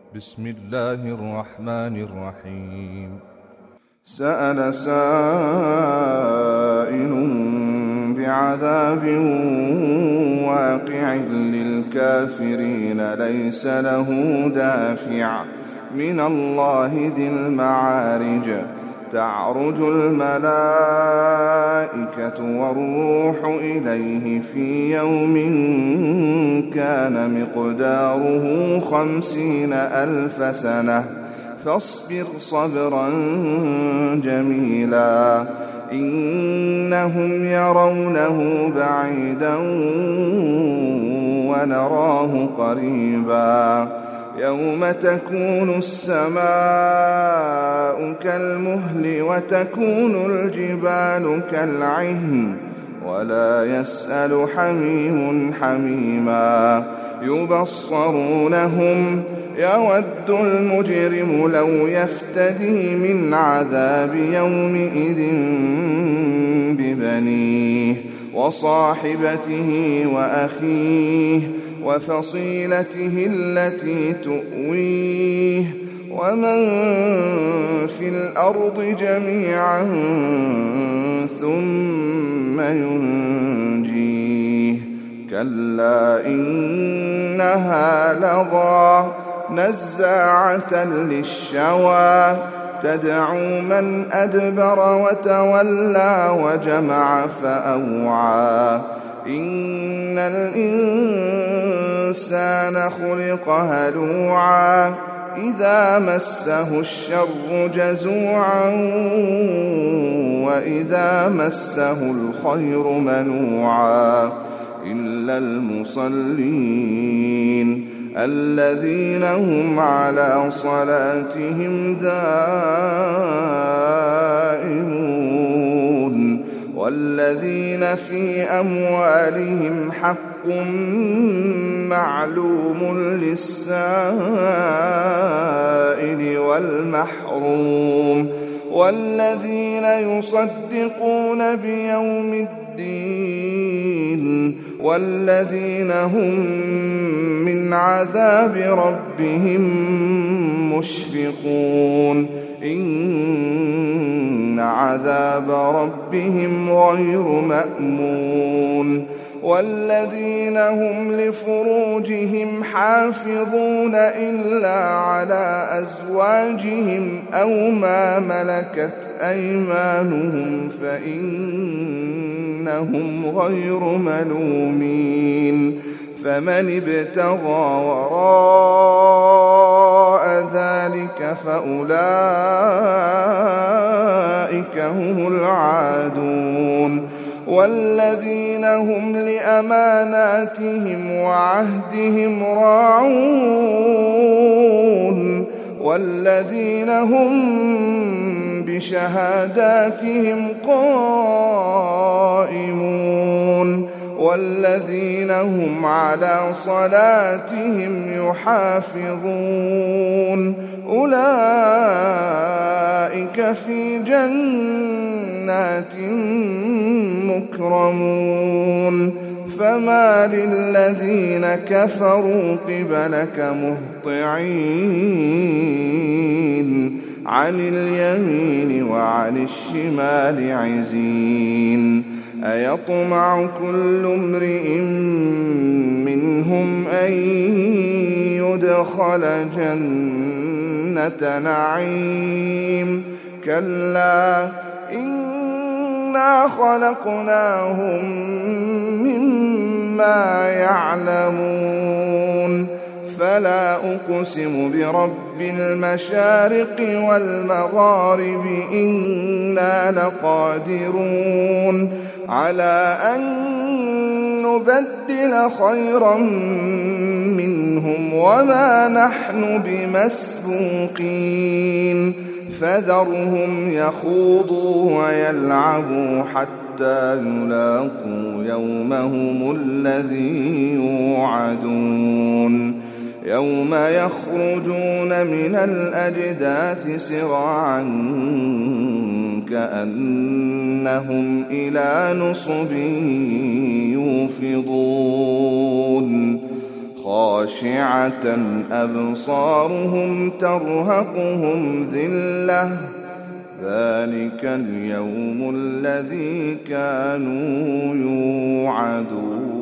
بسم الله الرحمن الرحيم. سأل سائل بعذاب واقع للكافرين ليس له دافع من الله ذي المعارج تعرج الملائكة والروح إليه في يوم كان مقداره 50,000 سنة فاصبر صبرا جميلا إنهم يرونه بعيدا ونراه قريبا يوم تكون السماء كالمهل وتكون الجبال كالعهن ولا يسأل حميم حميما يبصرونهم يود المجرم لو يفتدي من عذاب يومئذ ببنيه وصاحبته وأخيه وفصيلته التي تؤويه ومن في الأرض جميعا ثم ينجيه كلا إنها لظى نزاعة للشوى تدعو من أدبر وتولى وجمع فأوعى إن الإنسان خلق هلوعا إذا مسه الشر جزوعا وإذا مسه الخير منوعا إلا المصلين الذين هم على صلاتهم دائمون والذين في أموالهم حق معلوم للسائل والمحروم والذين يصدقون بيوم الدين والذين هم من عذاب ربهم مشفقون إن عذاب ربهم غير مأمون والذين هم لفروجهم حافظون إلا على أزواجهم أو ما ملكت أيمانهم فإنهم غير ملومين فمن ابتغى وراء ذلك فأولئك هم العادون والذين هم لأماناتهم وعهدهم راعون والذين هم بشهاداتهم قائمون والذين هم على صلاتهم يحافظون أولئك في جنات مكرمون فما للذين كفروا قبلك مهطعين عن اليمين وعن الشمال عزين أيطمع كل امرئ منهم أن يدخل جنة نعيم كلا إنا خلقناهم مما يعلمون فلا أقسم برب المشارق والمغارب إنا لقادرون على أن نبدل خيرا منهم وما نحن بمسبوقين فذرهم يخوضوا ويلعبوا حتى يلاقوا يومهم الذي يوعدون يوم يخرجون من الأجداث سراعا كأنهم إلى نصب يوفضون خاشعة أبصارهم ترهقهم ذلة ذلك اليوم الذي كانوا يوعدون.